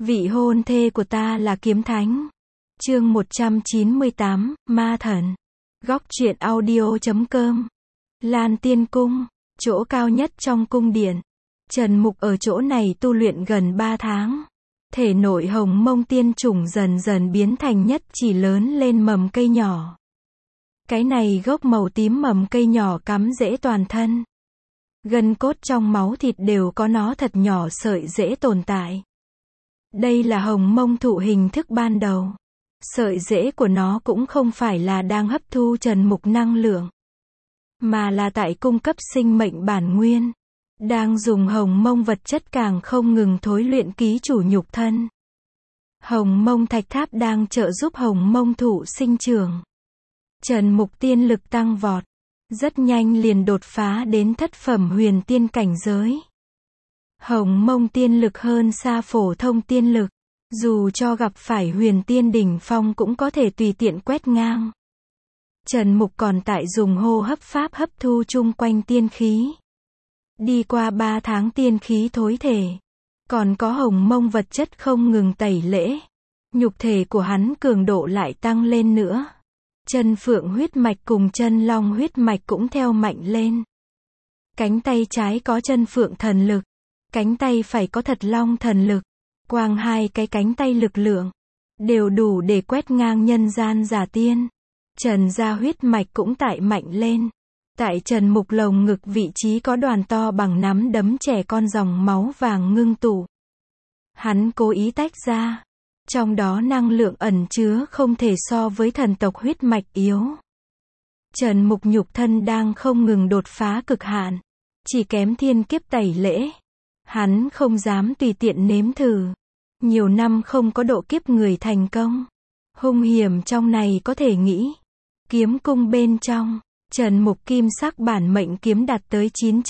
Vị hôn thê của ta là kiếm thánh. Chương 198, Ma Thần. Góc truyện audio.com. Lan Tiên Cung, chỗ cao nhất trong cung điện. Trần Mục ở chỗ này tu luyện gần 3 tháng. Thể nội hồng mông tiên chủng dần dần biến thành nhất chỉ lớn lên mầm cây nhỏ. Cái này gốc màu tím mầm cây nhỏ cắm rễ toàn thân. Gân cốt trong máu thịt đều có nó thật nhỏ sợi rễ tồn tại. Đây là hồng mông thụ hình thức ban đầu. Sợi rễ của nó cũng không phải là đang hấp thu Trần Mục năng lượng, mà là tại cung cấp sinh mệnh bản nguyên. Đang dùng hồng mông vật chất càng không ngừng thối luyện ký chủ nhục thân. Hồng mông thạch tháp đang trợ giúp hồng mông thụ sinh trưởng. Trần Mục tiên lực tăng vọt. Rất nhanh liền đột phá đến thất phẩm huyền tiên cảnh giới. Hồng mông tiên lực hơn xa phổ thông tiên lực. Dù cho gặp phải huyền tiên đỉnh phong cũng có thể tùy tiện quét ngang. Trần Mục còn tại dùng hô hấp pháp hấp thu chung quanh tiên khí. Đi qua 3 tháng tiên khí thối thể. Còn có hồng mông vật chất không ngừng tẩy lễ. Nhục thể của hắn cường độ lại tăng lên nữa. Chân phượng huyết mạch cùng chân long huyết mạch cũng theo mạnh lên. Cánh tay trái có chân phượng thần lực. Cánh tay phải có thật long thần lực. Quang hai cái cánh tay lực lượng. Đều đủ để quét ngang nhân gian giả tiên. Trần gia huyết mạch cũng tại mạnh lên. Tại Trần Mục lồng ngực vị trí có đoàn to bằng nắm đấm trẻ con dòng máu vàng ngưng tụ. Hắn cố ý tách ra. Trong đó năng lượng ẩn chứa không thể so với thần tộc huyết mạch yếu. Trần Mục nhục thân đang không ngừng đột phá cực hạn. Chỉ kém thiên kiếp tẩy lễ. Hắn không dám tùy tiện nếm thử. Nhiều năm không có độ kiếp người thành công. Hung hiểm trong này có thể nghĩ. Kiếm cung bên trong, Trần Mục kim sắc bản mệnh kiếm đạt tới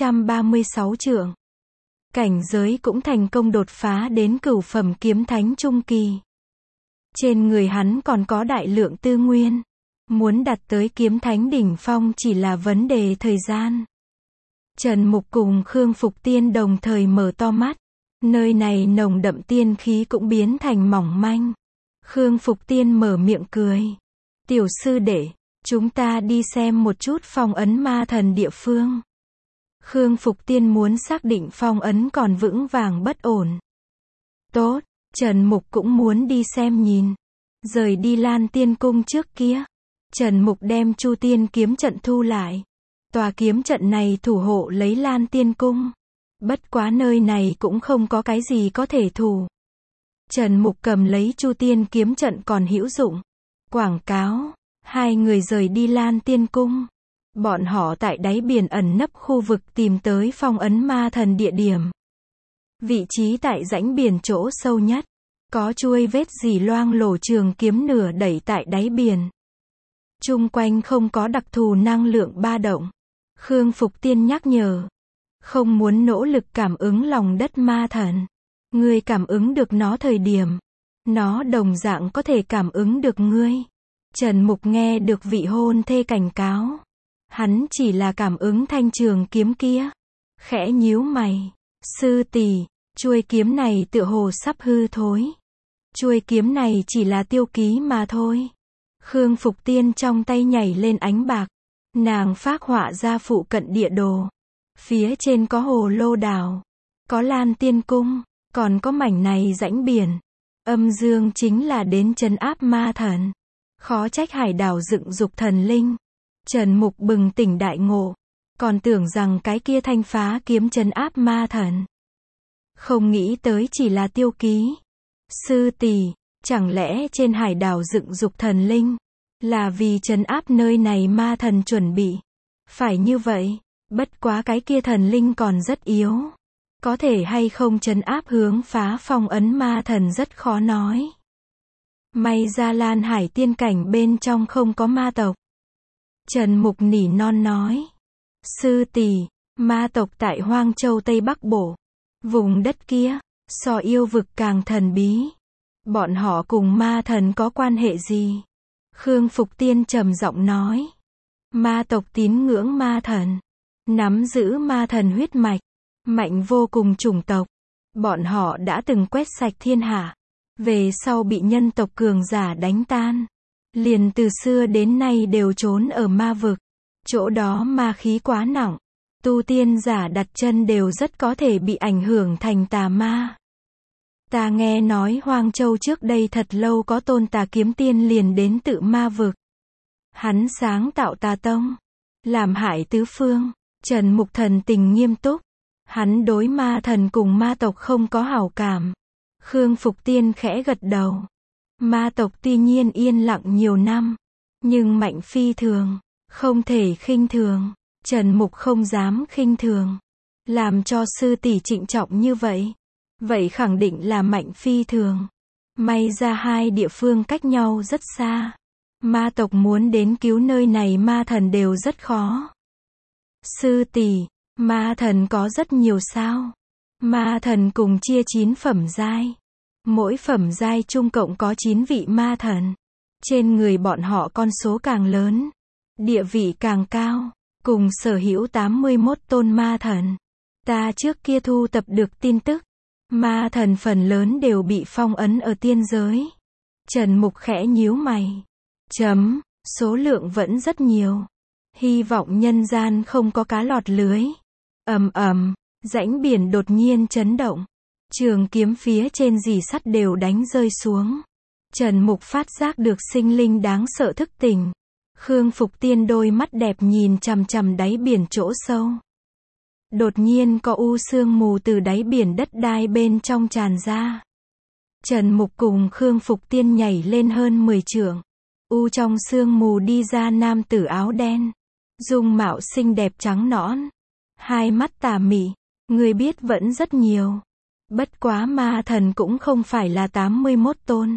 936 trượng. Cảnh giới cũng thành công đột phá đến cửu phẩm kiếm thánh trung kỳ. Trên người hắn còn có đại lượng tư nguyên. Muốn đạt tới kiếm thánh đỉnh phong chỉ là vấn đề thời gian. Trần Mục cùng Khương Phục Tiên đồng thời mở to mắt. Nơi này nồng đậm tiên khí cũng biến thành mỏng manh. Khương Phục Tiên mở miệng cười. Tiểu sư đệ, chúng ta đi xem một chút phong ấn ma thần địa phương. Khương Phục Tiên muốn xác định phong ấn còn vững vàng bất ổn. Tốt, Trần Mục cũng muốn đi xem nhìn. Rời đi Lan Tiên Cung trước kia. Trần Mục đem Chu Tiên kiếm trận thu lại. Tòa kiếm trận này thủ hộ lấy Lan Tiên Cung. Bất quá nơi này cũng không có cái gì có thể thủ. Trần Mục cầm lấy Chu Tiên kiếm trận còn hữu dụng. Quảng cáo. Hai người rời đi Lan Tiên Cung. Bọn họ tại đáy biển ẩn nấp khu vực tìm tới phong ấn ma thần địa điểm. Vị trí tại rãnh biển chỗ sâu nhất. Có chuôi vết dỉ loang lổ trường kiếm nửa đẩy tại đáy biển. Chung quanh không có đặc thù năng lượng ba động. Khương Phục Tiên nhắc nhở. Không muốn nỗ lực cảm ứng lòng đất ma thần. Ngươi cảm ứng được nó thời điểm. Nó đồng dạng có thể cảm ứng được ngươi. Trần Mục nghe được vị hôn thê cảnh cáo. Hắn chỉ là cảm ứng thanh trường kiếm kia. Khẽ nhíu mày. Sư tỷ, chuôi kiếm này tựa hồ sắp hư thối. Chuôi kiếm này chỉ là tiêu ký mà thôi. Khương Phục Tiên trong tay nhảy lên ánh bạc. Nàng phác họa ra phụ cận địa đồ. Phía trên có hồ lô đảo. Có Lan Tiên Cung. Còn có mảnh này rãnh biển. Âm dương chính là đến trấn áp ma thần. Khó trách hải đảo dựng dục thần linh. Trần Mục bừng tỉnh đại ngộ. Còn tưởng rằng cái kia thanh phá kiếm trấn áp ma thần. Không nghĩ tới chỉ là tiêu ký. Sư tỷ, chẳng lẽ trên hải đảo dựng dục thần linh là vì trấn áp nơi này ma thần chuẩn bị? Phải như vậy, bất quá cái kia thần linh còn rất yếu. Có thể hay không trấn áp hướng phá phong ấn ma thần rất khó nói. May ra Lan Hải tiên cảnh bên trong không có ma tộc. Trần Mục nỉ non nói. Sư tỷ, ma tộc tại Hoang Châu Tây Bắc Bộ. Vùng đất kia, so yêu vực càng thần bí. Bọn họ cùng ma thần có quan hệ gì? Khương Phục Tiên trầm giọng nói. Ma tộc tín ngưỡng ma thần. Nắm giữ ma thần huyết mạch. Mạnh vô cùng chủng tộc. Bọn họ đã từng quét sạch thiên hạ. về sau bị nhân tộc cường giả đánh tan. Liền từ xưa đến nay đều trốn ở ma vực. Chỗ đó ma khí quá nặng. Tu tiên giả đặt chân đều rất có thể bị ảnh hưởng thành tà ma. Ta nghe nói Hoang Châu trước đây thật lâu có tôn tà kiếm tiên liền đến tự ma vực. Hắn sáng tạo tà tông, làm hại tứ phương. Trần Mục thần tình nghiêm túc. Hắn đối ma thần cùng ma tộc không có hảo cảm. Khương Phục Tiên khẽ gật đầu. Ma tộc tuy nhiên yên lặng nhiều năm, nhưng mạnh phi thường, không thể khinh thường. Trần Mục không dám khinh thường. Làm cho sư tỷ trịnh trọng như vậy, vậy khẳng định là mạnh phi thường. May ra hai địa phương cách nhau rất xa. Ma tộc muốn đến cứu nơi này ma thần đều rất khó. Sư tỷ, ma thần có rất nhiều sao? Ma thần cùng chia 9 phẩm giai. Mỗi phẩm giai chung cộng có 9 vị ma thần. Trên người bọn họ con số càng lớn, địa vị càng cao, cùng sở hữu 81 tôn ma thần. Ta trước kia thu tập được tin tức, ma thần phần lớn đều bị phong ấn ở tiên giới. Trần Mục khẽ nhíu mày. Số lượng vẫn rất nhiều. Hy vọng nhân gian không có cá lọt lưới. Rãnh biển đột nhiên chấn động. Trường kiếm phía trên rì sắt đều đánh rơi xuống. Trần Mục phát giác được sinh linh đáng sợ thức tỉnh. Khương Phục Tiên đôi mắt đẹp nhìn chằm chằm đáy biển chỗ sâu. Đột nhiên có u sương mù từ đáy biển đất đai bên trong tràn ra. Trần Mục cùng Khương Phục Tiên nhảy lên hơn 10 trượng. U trong sương mù đi ra nam tử áo đen. Dung mạo xinh đẹp trắng nõn. Hai mắt tà mị. Người biết vẫn rất nhiều. Bất quá ma thần cũng không phải là 81 tôn,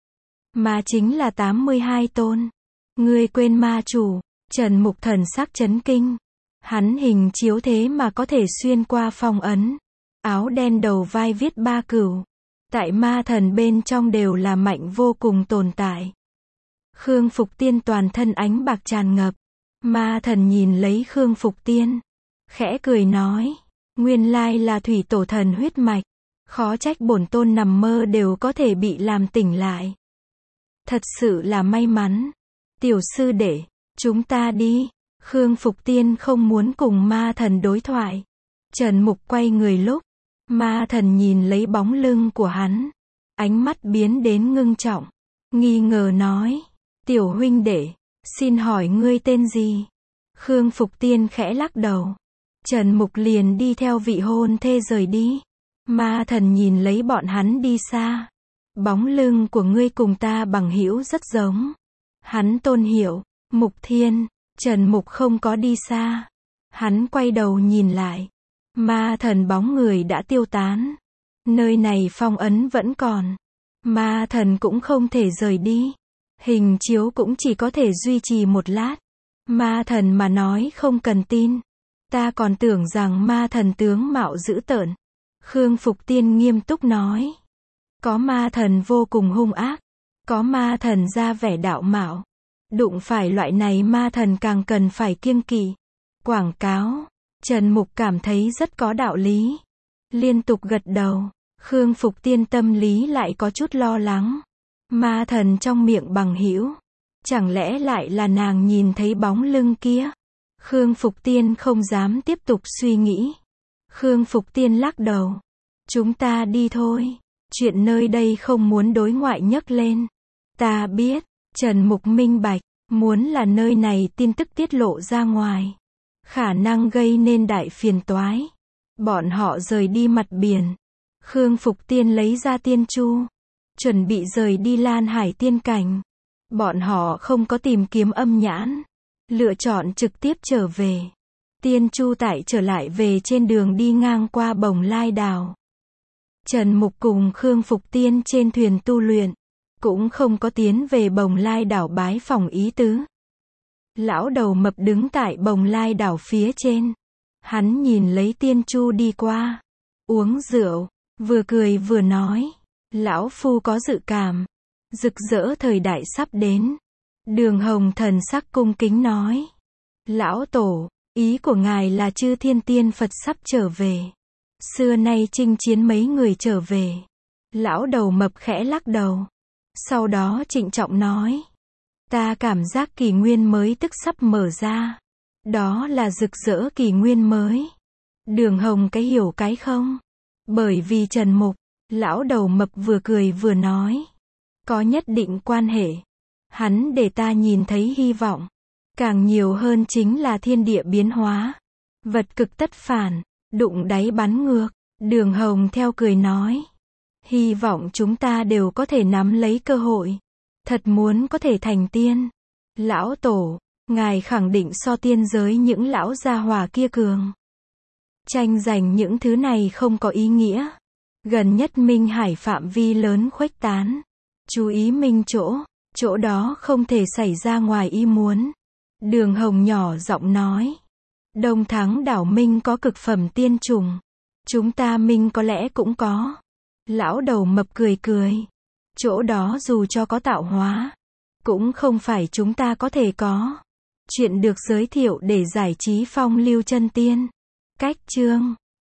mà chính là 82 tôn. Ngươi quên ma chủ. Trần Mục thần sắc chấn kinh. Hắn hình chiếu thế mà có thể xuyên qua phong ấn. Áo đen đầu vai viết 3 cửu. Tại ma thần bên trong đều là mạnh vô cùng tồn tại. Khương Phục Tiên toàn thân ánh bạc tràn ngập. Ma thần nhìn lấy Khương Phục Tiên, khẽ cười nói, nguyên lai là thủy tổ thần huyết mạch. Khó trách bổn tôn nằm mơ đều có thể bị làm tỉnh lại. Thật sự là may mắn. Tiểu sư đệ, chúng ta đi. Khương Phục Tiên không muốn cùng ma thần đối thoại. Trần Mục quay người lúc, ma thần nhìn lấy bóng lưng của hắn. Ánh mắt biến đến ngưng trọng. Nghi ngờ nói, tiểu huynh đệ, xin hỏi ngươi tên gì? Khương Phục Tiên khẽ lắc đầu. Trần Mục liền đi theo vị hôn thê rời đi. Ma thần nhìn lấy bọn hắn đi xa. Bóng lưng của ngươi cùng ta bằng hữu rất giống. Hắn tôn hiệu, Mục Thiên. Trần Mục không có đi xa. Hắn quay đầu nhìn lại. Ma thần bóng người đã tiêu tán. Nơi này phong ấn vẫn còn. Ma thần cũng không thể rời đi. Hình chiếu cũng chỉ có thể duy trì một lát. Ma thần mà nói không cần tin. Ta còn tưởng rằng ma thần tướng mạo dữ tợn. Khương Phục Tiên nghiêm túc nói. Có ma thần vô cùng hung ác. Có ma thần ra vẻ đạo mạo. Đụng phải loại này ma thần càng cần phải kiêng kỵ. Quảng cáo. Trần Mục cảm thấy rất có đạo lý. Liên tục gật đầu. Khương Phục Tiên tâm lý lại có chút lo lắng. Ma thần trong miệng bằng hữu. Chẳng lẽ lại là nàng nhìn thấy bóng lưng kia? Khương Phục Tiên không dám tiếp tục suy nghĩ. Khương Phục Tiên lắc đầu. Chúng ta đi thôi. Chuyện nơi đây không muốn đối ngoại nhấc lên. Ta biết. Trần Mục minh bạch. Muốn là nơi này tin tức tiết lộ ra ngoài, khả năng gây nên đại phiền toái. Bọn họ rời đi mặt biển. Khương Phục Tiên lấy ra tiên chu, chuẩn bị rời đi Lan Hải tiên cảnh. Bọn họ không có tìm kiếm âm nhãn, lựa chọn trực tiếp trở về. Tiên chu tại trở lại về trên đường đi ngang qua Bồng Lai đảo. Trần Mục cùng Khương Phục Tiên trên thuyền tu luyện, cũng không có tiến về Bồng Lai đảo bái phỏng ý tứ. Lão đầu mập đứng tại Bồng Lai đảo phía trên. Hắn nhìn lấy tiên chu đi qua, uống rượu, vừa cười vừa nói. Lão phu có dự cảm, rực rỡ thời đại sắp đến. Đường Hồng thần sắc cung kính nói. Lão tổ, ý của ngài là chư thiên tiên Phật sắp trở về. Xưa nay chinh chiến mấy người trở về. Lão đầu mập khẽ lắc đầu. Sau đó trịnh trọng nói. Ta cảm giác kỷ nguyên mới tức sắp mở ra. Đó là rực rỡ kỷ nguyên mới. Đường Hồng cái hiểu cái không? Bởi vì Trần Mục, lão đầu mập vừa cười vừa nói. Có nhất định quan hệ. Hắn để ta nhìn thấy hy vọng. Càng nhiều hơn chính là thiên địa biến hóa. Vật cực tất phản, đụng đáy bắn ngược. Đường Hồng theo cười nói. Hy vọng chúng ta đều có thể nắm lấy cơ hội. Thật muốn có thể thành tiên. Lão Tổ, ngài khẳng định so tiên giới những lão gia hỏa kia cường. Tranh giành những thứ này không có ý nghĩa. Gần nhất Minh Hải phạm vi lớn khuếch tán. Chú ý Minh chỗ đó không thể xảy ra ngoài ý muốn. Đường Hồng nhỏ giọng nói. Đông Thắng đảo Minh có cực phẩm tiên trùng. Chúng ta Minh có lẽ cũng có. Lão đầu mập cười cười. Chỗ đó dù cho có tạo hóa, cũng không phải chúng ta có thể có. Chuyện được giới thiệu để giải trí phong lưu chân tiên. Cách chương